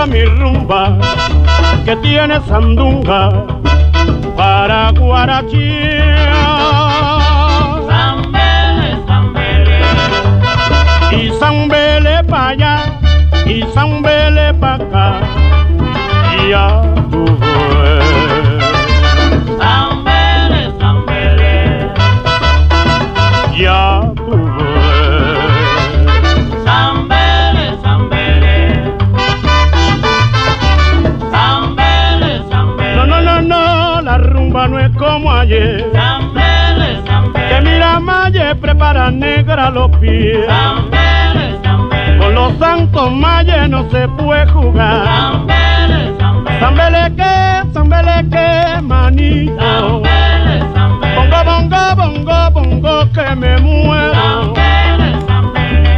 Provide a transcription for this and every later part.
esta mi rumba que tiene sandunga para guarachear. Zambele, zambele. Y zambele pa' allá y zambele pa' acá, y ya tú ves. Zambele, zambele. Ya tú ves. Zambele, zambele. Zambele, zambele. No, no, no, no, la rumba no es como ayer. Zambele, zambele. Que mira Maye prepara negra los pies. Zambele, zambele. Con los santos Maye no se puede jugar. Zambele, zambele. Zambele que, manito. Zambele, zambele. Bongo, bongo, bongo, bongo que me muero. Zambele, zambele.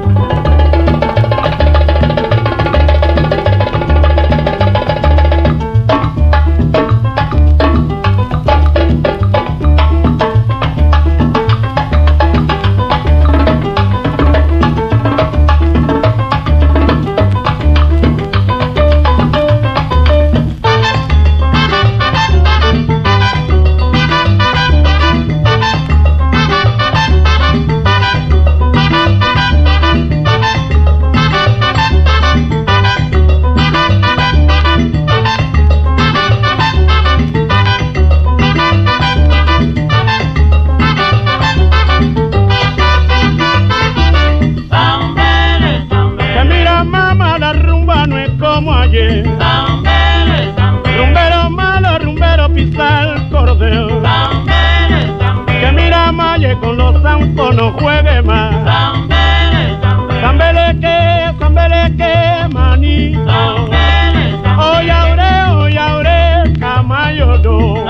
Como ayer, Zambele, zambele. rumbero malo, rumbero pisa el cordel. Zambele, zambele. Que mira Maye con los santos no juegue más. Zambele, zambele. Zambele que, manito. Zambele, zambele. Oye, aure, Camayo, do.